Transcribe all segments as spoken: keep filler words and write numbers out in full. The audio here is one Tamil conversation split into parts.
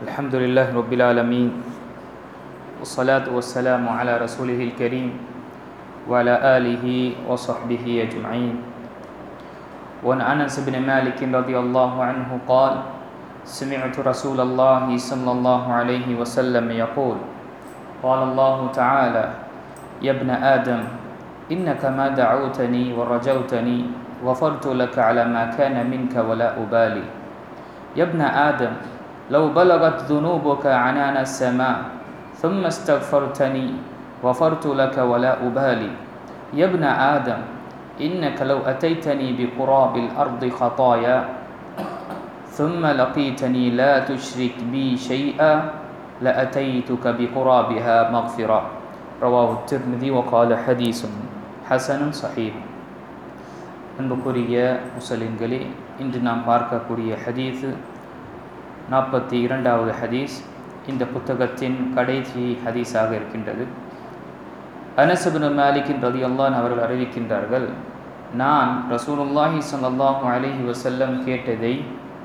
الحمد لله رب العالمين والصلاة والسلام على رسوله الكريم وعلى آله وصحبه أجمعين. وعن أنس بن مالك رضي الله عنه قال: سمعت رسول الله صلى الله عليه وسلم يقول: قال الله تعالى: يا ابن آدم إنك ما دعوتني ورجوتني غفرت لك على ما كان منك ولا أبالي. يا ابن آدم لو بلغت ذنوبك عنان السماء ثم استغفرتني غفرت لك ولا أبالي. يا ابن آدم إنك لو أتيتني بقراب الأرض خطايا ثم لقيتني لا تشرك بي شيئا لأتيتك بقرابها مغفرة. رواه الترمذي وقال حديث حسن صحيح. அன்புக்குரிய முஸ்லிம்களே, இன்று நாம் பார்க்கக்கூடிய ஹதீஸ் நாற்பத்தி இரண்டாவது ஹதீஸ். இந்த புத்தகத்தின் கடைசி ஹதீஸாக இருக்கின்றது. அனஸ் இப்னு மாலிக் ரலியல்லாஹு அன்ஹு அவர்கள் அறிவிக்கின்றார்கள், நான் ரசூலுல்லாஹி ஸல்லல்லாஹு அலைஹி வஸல்லம் கேட்டதை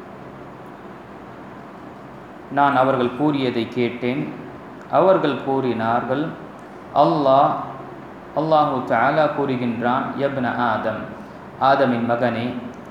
நான் அவர்கள் கூறியதை கேட்டேன். அவர்கள் கூறினார்கள், அல்லாஹ் அல்லாஹு தஆலா கூறுகின்றான், யப்ன ஆதம், ஆதமின் மகனே,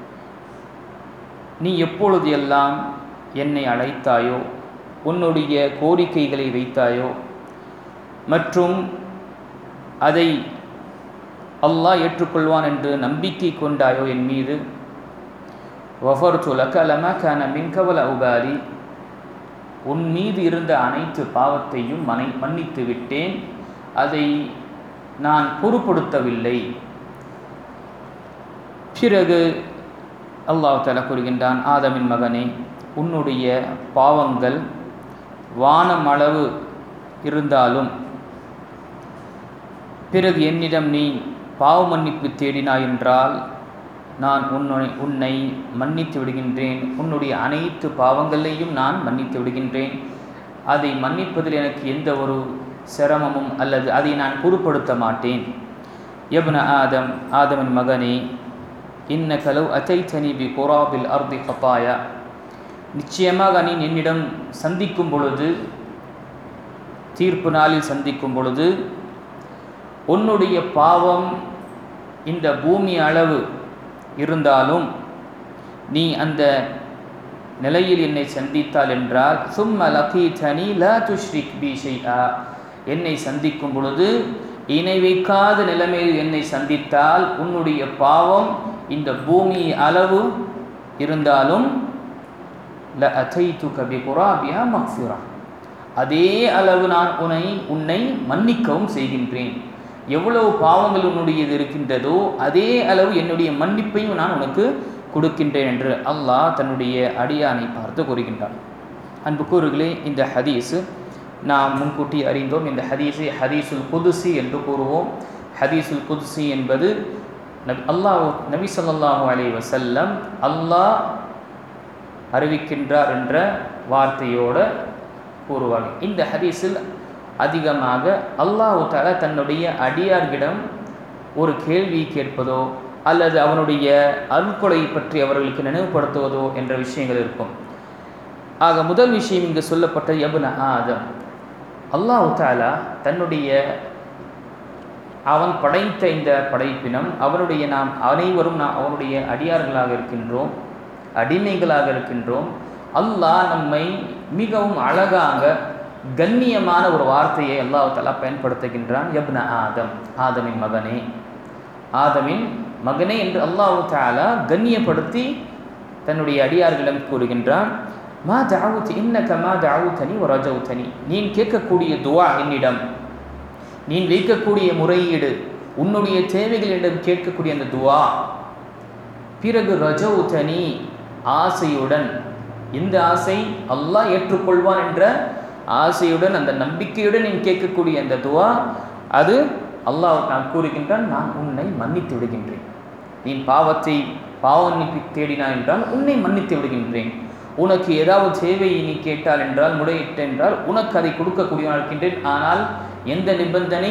நீ எப்பொழுது எல்லாம் என்னை அழைத்தாயோ, உன்னுடைய கோரிக்கைகளை வைத்தாயோ மற்றும் அதை அல்லாஹ் ஏற்றுக்கொள்வான் என்று நம்பிக்கை கொண்டாயோ என் மீது, வஃபர்து லக லமா கான மின்க வலா உபாலி, உன் மீது இருந்த அனைத்து பாவத்தையும் மனை மன்னித்து விட்டேன், அதை நான் பொறுப்படுத்தவில்லை. பிறகு அல்லாஹ் தஆலா கூறுகின்றான், ஆதமின் மகனே, உன்னுடைய பாவங்கள் வானம் அளவு இருந்தாலும் பிறகு என்னிடம் நீ பாவ மன்னிப்பு தேடினாய் என்றால் நான் உன்னை உன்னை மன்னித்து விடுகின்றேன். உன்னுடைய அனைத்து பாவங்களையும் நான் மன்னித்து விடுகின்றேன். அதை மன்னிப்பதில் எனக்கு எந்த ஒரு சிரமமும் அல்லது அதை நான் பொருட்படுத்த மாட்டேன். யப்ன ஆதம், ஆதமின் மகனே, இன்னக லவ் அதைதனி பி குராபில் அர்தி கதாயா, நிச்சயமாக நீ என்னிடம் சந்திக்கும் பொழுது, தீர்ப்பு நாளில் சந்திக்கும் பொழுது, உன்னுடைய பாவம் இந்த பூமி அளவு இருந்தாலும் நீ அந்த நிலையில் என்னை சந்தித்தால் என்றால், சும்ம லகீதனி லா துஷ்ரிக் பி ஷைஆ, என்னை சந்திக்கும் பொழுது இணை வைக்காத நிலைமையில் என்னை சந்தித்தால், உன்னுடைய பாவம் இந்த பூமி அளவு இருந்தாலும் லஅதைதுக பிகுராபிஹா மக்ஃபிரா, அதே அளவு நான் உன்னை உன்னை மன்னிக்கவும் செய்கின்றேன். எவ்வளவு பாவங்கள் உன்னுடையது இருக்கின்றதோ அதே அளவு என்னுடைய மன்னிப்பையும் நான் உனக்கு கொடுக்கின்றேன் என்று அல்லாஹ் தன்னுடைய அடியானை பார்த்து கூறுகின்றான். அன்புக்கூறுகளே, இந்த ஹதீஸ் நாம் முன்கூட்டி அறிந்தோம். இந்த ஹதீஸை ஹதீஸுல் குதுசி என்று கூறுவோம். ஹதீஸுல் குதுசி என்பது நபி அல்லாஹ் நபி ஸல்லல்லாஹு அலைஹி வஸல்லம் அல்லாஹ் அறிவிக்கின்றார் என்ற வார்த்தையோடு கூறுவார்கள். இந்த ஹதீஸில் அதிகமாக அல்லாஹ் தஆலா தன்னுடைய அடியார்களிடம் ஒரு கேள்வி கேட்பதோ அல்லது அவனுடைய அருள்கொடை பற்றி அவர்களுக்கு நினைவுபடுத்துவதோ என்ற விஷயங்கள் இருக்கும். ஆக முதல் விஷயம் இங்கு சொல்லப்பட்ட யப்ன ஆதம், அல்லாஹ் தஆலா தன்னுடைய அவன் படைத்த இந்த படைப்பினம், அவனுடைய நாம் அனைவரும் நாம் அவனுடைய அடியார்களாக இருக்கின்றோம், அடிமைகளாக இருக்கின்றோம். அல்லாஹ் நம்மை மிகவும் அழகாக கண்ணியமான ஒரு வார்த்தையை அல்லாஹ் தஆலா பயன்படுத்துகின்றான். யப்ன ஆதம், ஆதமின் மகனே, ஆதமின் மகனே என்று அல்லாஹ் தஆலா கண்ணியப்படுத்தி தன்னுடைய அடியார்களிடம் கூறுகின்றான். மா தஅவுத் இன்னக மா தஅவுதனி வ ரஜவுதனி, நீ கேட்கக்கூடிய துஆ என்னிடம், நீ வைக்கக்கூடிய முறையீடு, உன்னுடைய தேவைகளிடம் கேட்கக்கூடிய அந்த துஆ, பிறகு ரஜவுதனி ஆசையுடன், இந்த ஆசை அல்லாஹ் ஏற்றுக்கொள்வான் என்ற ஆசையுடன், அந்த நம்பிக்கையுடன் நீ கேட்கக்கூடிய அந்த துஆ, அது அல்லாஹ் நான் கூறுகின்றான், நான் உன்னை மன்னித்து விடுகின்றேன். நீ பாவத்தை பாவ மன்னிப்பு தேடினாய் என்றால் உன்னை மன்னித்து விடுகின்றேன். உனக்கு ஏதாவது தேவையை நீ கேட்டால் என்றால், முறையிட்ட என்றால் உனக்கு அதை கொடுக்கக்கூடியவனாக இருக்கின்றேன். ஆனால் எந்த நிபந்தனை,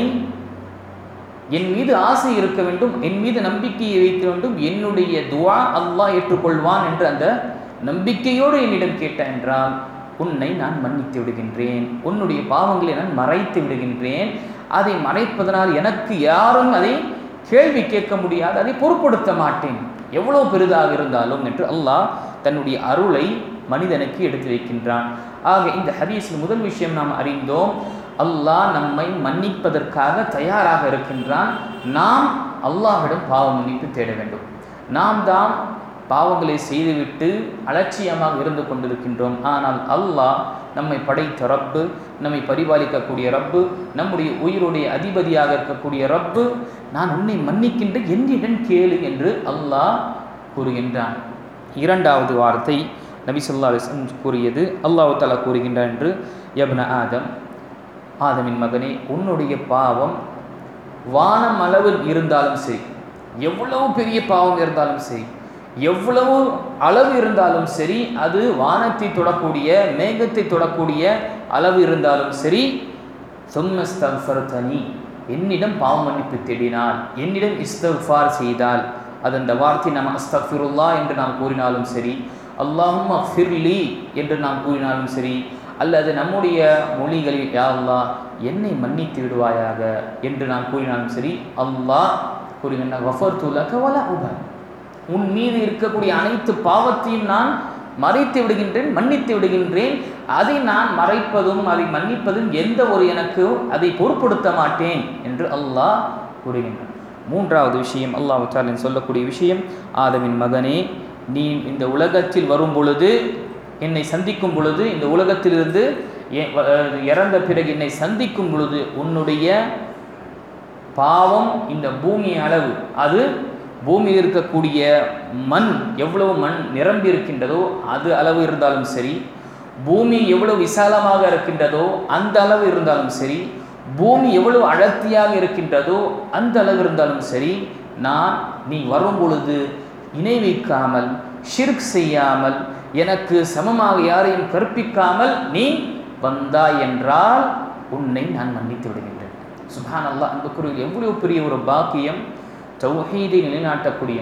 என் மீது ஆசை இருக்க வேண்டும், என் மீது நம்பிக்கையை வைக்க வேண்டும், என்னுடைய துஆ அல்லாஹ் ஏற்றுக்கொள்வான் என்று அந்த நம்பிக்கையோடு என்னிடம் கேட்ட என்றால் உன்னை நான் மன்னித்து விடுகின்றேன், உன்னுடைய பாவங்களை நான் மறைத்து விடுகின்றேன். அதை மறைப்பதனால் எனக்கு யாரும் அதை கேள்வி கேட்க முடியாது, அதை பொருட்படுத்த மாட்டேன், எவ்வளோ பெரிதாக இருந்தாலும் என்று அல்லாஹ் தன்னுடைய அருளை மனிதனுக்கு எடுத்து வைக்கின்றான். ஆக இந்த ஹதீஸில் முதல் விஷயம் நாம் அறிந்தோம், அல்லாஹ் நம்மை மன்னிப்பதற்காக தயாராக இருக்கின்றான். நாம் அல்லாஹ்விடம் பாவ மன்னிப்பு தேட வேண்டும். நாம் தான் பாவங்களை செய்துவிட்டு அலட்சியமாக இருந்து கொண்டிருக்கின்றோம். ஆனால் அல்லாஹ் நம்மை படைத்த ரப்பு, நம்மை பரிபாலிக்கக்கூடிய ரப்பு, நம்முடைய உயிருடைய அதிபதியாக இருக்கக்கூடிய ரப்பு, நான் உன்னை மன்னிக்கின்ற என்னிடம் கேளு என்று அல்லாஹ் கூறுகின்றான். இரண்டாவது வார்த்தை நபி ஸல்லல்லாஹு அலைஹி வஸல்லம் கூறியது, அல்லாஹ் தஆலா கூறுகின்றான் என்று, யப்ன ஆதம், ஆதமின் மகனே, உன்னுடைய பாவம் வானம் அளவில் இருந்தாலும் சரி, எவ்வளவு பெரிய பாவம் இருந்தாலும் சரி, எவ்வளவு அளவு இருந்தாலும் சரி, அது வானத்தை தொடக்கூடிய மேகத்தை தொடக்கூடிய அளவு இருந்தாலும் சரி, சும்மஸ்தக்ஃபர்தனி, என்னிடம் பாவ மன்னிப்பு தேடினால், என்னிடம் இஸ்திக்ஃபார் செய்தால், அது அந்த வார்த்தை நாம் அஸ்தக்ஃபிருல்லாஹ் என்று நாம் கூறினாலும் சரி, அல்லாஹும்ம ஃபிர்லி என்று நாம் கூறினாலும் சரி, அல்லது நம்முடைய மொழிகளில் யா அல்லாஹ் என்னை மன்னித்து விடுவாயாக என்று நாம் கூறினாலும் சரி, அல்லாஹ் கூறுகின்ற கஃபர்து லக வலா உபா, உன் மீது இருக்கக்கூடிய அனைத்து பாவத்தையும் நான் மறைத்து விடுகின்றேன், மன்னித்து விடுகின்றேன். அதை நான் மறைப்பதும் அதை மன்னிப்பதும் எந்த ஒரு எனக்கு அதை பொருட்படுத்த மாட்டேன் என்று அல்லாஹ் கூறுகின்றான். மூன்றாவது விஷயம் அல்லாஹ் தஆலா சொல்லக்கூடிய விஷயம், ஆதமின் மகனே, நீ இந்த உலகத்தில் வரும் பொழுது, என்னை சந்திக்கும் பொழுது, இந்த உலகத்திலிருந்து இறந்த பிறகு என்னை சந்திக்கும் பொழுது, உன்னுடைய பாவம் இந்த பூமி அளவு, அது பூமியில் இருக்கக்கூடிய மண் எவ்வளவு மண் நிரம்பி இருக்கின்றதோ அது அளவு இருந்தாலும் சரி, பூமி எவ்வளவு விசாலமாக இருக்கின்றதோ அந்த அளவு இருந்தாலும் சரி, பூமி எவ்வளவு அடர்த்தியாக இருக்கின்றதோ அந்த அளவு இருந்தாலும் சரி, நான் நீ வரும் பொழுது இணை வைக்காமல், ஷிர்க் செய்யாமல், எனக்கு சமமாக யாரையும் கற்பிக்காமல் நீ வந்தாய் என்றால் உன்னை நான் மன்னித்து விடுகின்றேன். சுப்ஹானல்லாஹ், அந்த குரல் எவ்வளவு பெரிய ஒரு பாக்கியம். தௌஹீதை நிலைநாட்டக்கூடிய,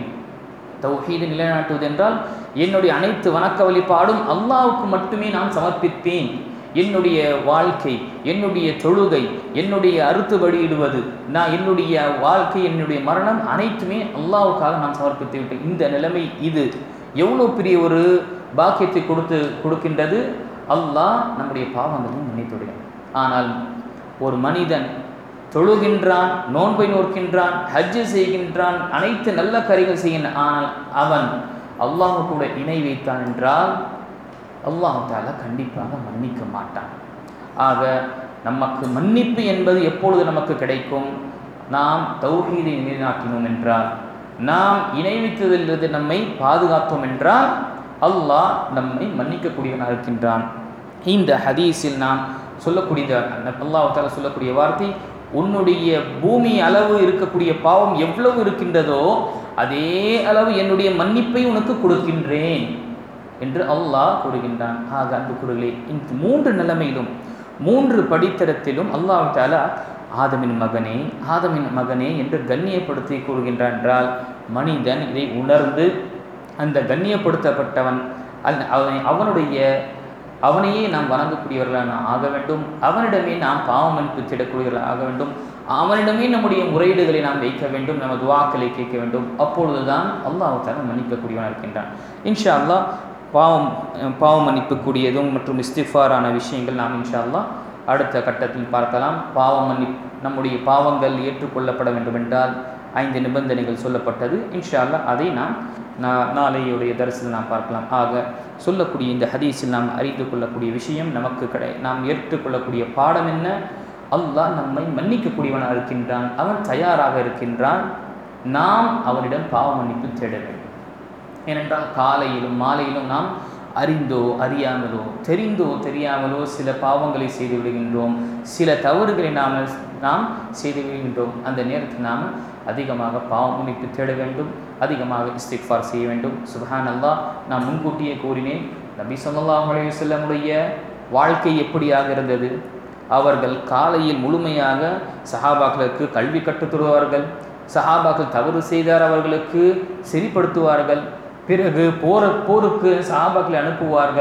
தௌஹீதை நிலைநாட்டுவது என்றால் என்னுடைய அனைத்து வணக்க வழிபாடும் அல்லாஹ்வுக்கு மட்டுமே நான் சமர்ப்பிப்பேன். என்னுடைய வாழ்க்கை, என்னுடைய தொழுகை, என்னுடைய அறுத்து பலியிடுவது, நான் என்னுடைய வாழ்க்கை, என்னுடைய மரணம் அனைத்துமே அல்லாஹ்வுக்காக நான் சமர்ப்பித்து விட்டேன். இந்த நிலைமை இது எவ்வளோ பெரிய ஒரு பாக்கியத்தை கொடுத்து கொடுக்கின்றது. அல்லாஹ் நம்முடைய பாவங்களையும் மன்னித்து விடுகிறான். ஆனால் ஒரு மனிதன் தொழுகின்றான், நோன்பை நோக்கின்றான், ஹஜ்ஜு செய்கின்றான், அனைத்து நல்ல காரியங்கள் செய்கின்றான், ஆனால் அவன் அல்லாஹ் கூட இணை வைத்தான் என்றால் அல்லாஹ் தஆலா கண்டிப்பாக மன்னிக்க மாட்டான். ஆக நமக்கு மன்னிப்பு என்பது எப்பொழுது நமக்கு கிடைக்கும்? நாம் தௌஹீதை நிலைநாட்டினோம் என்றால், நாம் இணை வைத்ததிலிருந்து நம்மை பாதுகாத்தோம் என்றால் அல்லாஹ் நம்மை மன்னிக்கக்கூடியவனாக இருக்கின்றான். இந்த ஹதீஸில் நாம் சொல்லக்கூடிய அல்லாஹ் தஆலா சொல்லக்கூடிய வார்த்தை, உன்னுடைய பூமி அளவு இருக்கக்கூடிய பாவம் எவ்வளவு இருக்கின்றதோ அதே அளவு என்னுடைய மன்னிப்பை உனக்கு கொடுக்கின்றேன் என்று அல்லாஹ் கூறுகின்றான். ஆக அந்த குரலே இந்த மூன்று நிலைமையிலும், மூன்று படித்தரத்திலும் அல்லாஹ் தஆலா ஆதமின் மகனே, ஆதமின் மகனே என்று கண்ணியப்படுத்தி கூறுகின்றான் என்றால், மனிதன் இதை உணர்ந்து அந்த கண்ணியப்படுத்தப்பட்டவன் அவனை அவனுடைய அவனையே நாம் வணங்கக்கூடியவர்களாக நாம் ஆக வேண்டும். அவனிடமே நாம் பாவமன்னிப்பு தேடக்கூடியவர்களாக ஆக வேண்டும். அவனிடமே நம்முடைய முறையீடுகளை நாம் வைக்க வேண்டும், நமது துஆக்களை கேட்க வேண்டும். அப்பொழுதுதான் அல்லாஹ் தஆலா மன்னிக்கக்கூடியவனாக இருக்கின்றான். இன்ஷா அல்லாஹ் பாவம் பாவம் மன்னிப்புக்கூடியதும் மற்றும் இஸ்திஃபாரான விஷயங்கள் நாம் இன்ஷா அல்லாஹ் அடுத்த கட்டத்தில் பார்க்கலாம். பாவம் மன்னிப்பு, நம்முடைய பாவங்கள் ஏற்றுக்கொள்ளப்பட வேண்டும் என்றால் ஐந்து நிபந்தனைகள் சொல்லப்பட்டது. இன்ஷா அல்லாஹ் அதை நாம் நாளையுடைய தரிசனம் நாம் பார்க்கலாம். ஆக சொல்லக்கூடிய இந்த ஹதீஸில் நாம் அறிந்து கொள்ளக்கூடிய விஷயம், நமக்கு கிடை நாம் ஏற்றுக்கொள்ளக்கூடிய பாடம் என்ன? அல்லாஹ் நம்மை மன்னிக்கக்கூடியவனாக இருக்கின்றான், அவன் தயாராக இருக்கின்றான். நாம் அவனிடம் பாவ மன்னிப்பு தேட வேண்டும். ஏனென்றால் காலையிலும் மாலையிலும் நாம் அறிந்தோ அறியாமலோ, தெரிந்தோ தெரியாமலோ சில பாவங்களை செய்து விடுகின்றோம், சில தவறுகளை நாம் நாம் செய்து விடுகின்றோம். அந்த நேரத்தில் நாம் அதிகமாக பாவ மன்னிப்பு தேட வேண்டும், அதிகமாக இஸ்திக்ஃபார் செய்ய வேண்டும். சுப்ஹான் அல்லாஹ், நான் முன்கூட்டியே கூறினேன், நபி ஸல்லல்லாஹு அலைஹி வஸல்லமுடைய வாழ்க்கை எப்படியாக இருந்தது? அவர்கள் காலையில் முழுமையாக சஹாபாக்களுக்கு கல்வி கற்றுத் தருவார்கள், சஹாபாக்கள் தவறு செய்தார் அவர்களுக்கு சரிப்படுத்துவார்கள், பிறகு போர போருக்கு சஹாபாக்களை அனுப்புவார்கள்,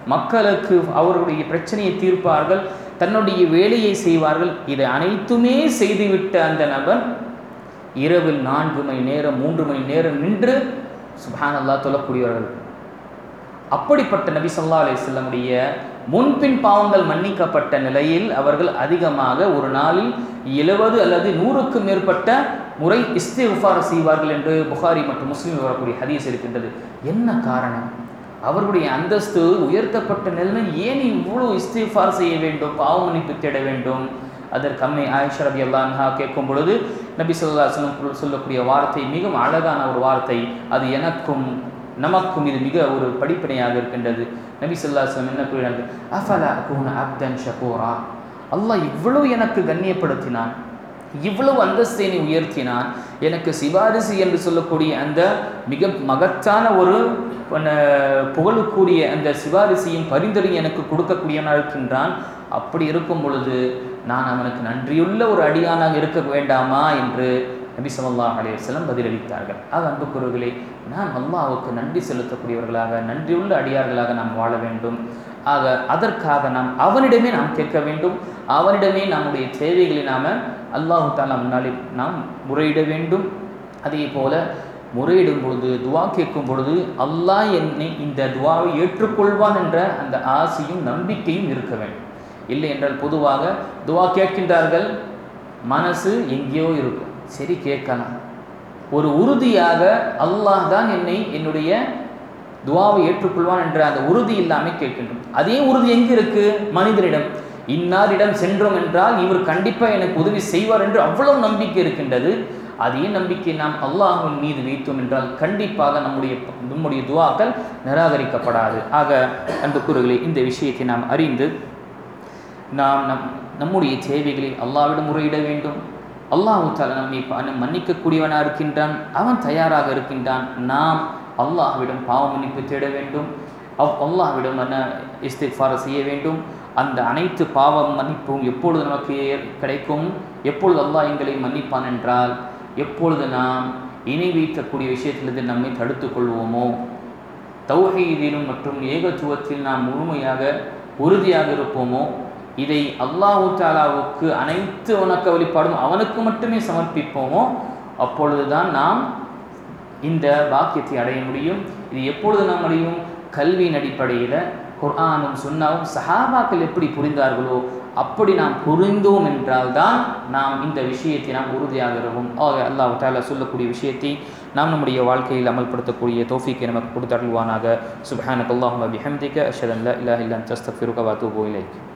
மக்களுக்கு அவர்களுடைய பிரச்சனையை தீர்ப்பார்கள், தன்னுடைய வேலையை செய்வார்கள். இதை அனைத்துமே செய்துவிட்ட அந்த நபர் இரவில் நான்கு மணி நேரம் மூன்று மணி நேரம் நின்று சுப்ஹானல்லாஹ் தொழக்கூடியவர்கள். அப்படிப்பட்ட நபி ஸல்லல்லாஹு அலைஹி வஸல்லமுடைய முன்பின் பாவங்கள் மன்னிக்கப்பட்ட நிலையில் அவர்கள் அதிகமாக ஒரு நாளில் எழுபது அல்லது நூறுக்கு மேற்பட்ட முறை இஸ்திக்ஃபார் செய்வார்கள் என்று புகாரி மற்றும் முஸ்லிம் வரக்கூடிய ஹதீஸ் இருக்கின்றது. என்ன காரணம்? அவர்களுடைய அந்தஸ்து உயர்த்தப்பட்ட நிலையில் ஏன் இவ்வளோ இஸ்திக்ஃபார் செய்ய வேண்டும், பாவ மன்னிப்பு தேட வேண்டும்? அதற்கு அம்மை ஆயிஷா ரலியல்லாஹு அன்ஹா கேட்கும் பொழுது நபி ஸல்லல்லாஹு அலைஹி வஸல்லம் சொல்லக்கூடிய வார்த்தை மிகவும் அழகான ஒரு வார்த்தை. அது எனக்கும் நமக்கும் இது மிக ஒரு படிப்பினையாக இருக்கின்றது. நபி ஸல்லல்லாஹு அலைஹி வஸல்லம் என்ன கூறினார்கள்? அஃபலா அகூன அப்தன் ஷகூரா. அல்லாஹ் இவ்வளவு எனக்கு கண்ணியப்படுத்தினான், இவ்வளவு அந்தஸ்தினை உயர்த்தினான், எனக்கு சிபாரிசு என்று சொல்லக்கூடிய அந்த மிக மகத்தான ஒரு புகழுக்குரிய அந்த சிபாரிசையும் பரிந்துரையும் எனக்கு கொடுக்கக்கூடியவனாக இருக்கின்றான். அப்படி இருக்கும் பொழுது நான் அவனுக்கு நன்றியுள்ள ஒரு அடியானாக இருக்க வேண்டாமா என்று நபி ஸல்லல்லாஹு அலைஹி வஸல்லம் பதிலளித்தார்கள். ஆக அன்புக்குரியவர்களே, நாம் அல்லாஹ்வுக்கு நன்றி செலுத்தக்கூடியவர்களாக, நன்றியுள்ள அடியார்களாக நாம் வாழ வேண்டும். ஆக அதற்காக நாம் அவனிடமே நாம் கேட்க வேண்டும். அவனிடமே நம்முடைய தேவைகளை நாம் அல்லாஹு தஆலா முன்னாலே நாம் முறையிட வேண்டும். அதே போல முறையிடும் பொழுது, துவா கேட்கும் பொழுது அல்லாஹ் என்னை இந்த துவாவை ஏற்றுக்கொள்வான் என்ற அந்த ஆசையும் நம்பிக்கையும் இருக்க வேண்டும். இல்லை என்றால் பொதுவாக துவா கேட்கின்றார்கள், மனசு எங்கேயோ இருக்கும், சரி கேட்கலாம், ஒரு உறுதியாக அல்லாஹ் தான் என்னை என்னுடைய துவாவை ஏற்றுக்கொள்வான் என்ற அந்த உறுதி இல்லாமல் கேட்கின்றோம். அதே உறுதி எங்கே இருக்கு? மனிதரிடம். இன்னாரிடம் சென்றோம் என்றால் இவர் கண்டிப்பாக எனக்கு உதவி செய்வார் என்று அவ்வளவு நம்பிக்கை இருக்கின்றது. அதே நம்பிக்கை நாம் அல்லாஹ்வின் மீது வைத்தோம் என்றால் கண்டிப்பாக நம்முடைய நம்முடைய துவாக்கள் நிராகரிக்கப்படாது. ஆக அன்புக்குரியவர்களே, இந்த விஷயத்தை நாம் அறிந்து நாம் நம் நம்முடைய தேவைகளை அல்லாஹ்விடம் முறையிட வேண்டும். அல்லாஹ் தஆலா நம்மை மன்னிக்கக்கூடியவனாக இருக்கின்றான், அவன் தயாராக இருக்கின்றான். நாம் அல்லாஹ்விடம் பாவ மன்னிப்பு தேட வேண்டும், அவ் அல்லாஹ்விடம் என்ன இஸ்திக்ஃபார் செய்ய வேண்டும். அந்த அனைத்து பாவ மன்னிப்பும் எப்பொழுது நமக்கு கிடைக்கும்? எப்பொழுது அல்லாஹ் எங்களை மன்னிப்பான் என்றால், எப்பொழுது நாம் இணை வைக்கக்கூடிய விஷயத்திலிருந்து நம்மை தடுத்து கொள்வோமோ, தௌஹீதிலும் மற்றும் ஏகத்துவத்தில் நாம் முழுமையாக உறுதியாக இருப்போமோ, இதை அல்லாஹு தஆலாவுக்கு அனைத்து வணக்க வழிபாடும் அவனுக்கு மட்டுமே சமர்ப்பிப்போமோ, அப்பொழுதுதான் நாம் இந்த பாக்கியத்தை அடைய முடியும். இது எப்பொழுது நாம் அடையும்? கல்வியின் அடிப்படையில் குர்ஆனும் சுன்னாவும் சஹாபாக்கள் எப்படி புரிந்தார்களோ அப்படி நாம் புரிந்தோம் என்றால் தான் நாம் இந்த விஷயத்தை நாம் உறுதியாக இருப்போம். ஆக அல்லாஹ் தஆலா சொல்லக்கூடிய விஷயத்தை நாம் நம்முடைய வாழ்க்கையில் அமல்படுத்தக்கூடிய தௌஃபீக்கை நமக்கு கொடுத்தருள்வானாக. சுப்ஹானக அல்லாஹும்ம பிஹம்திக அஷ்ஹது அன் லா இலாஹா இல்லா அன்த அஸ்தக்ஃபிருக வ அத்தூபு இலைக்.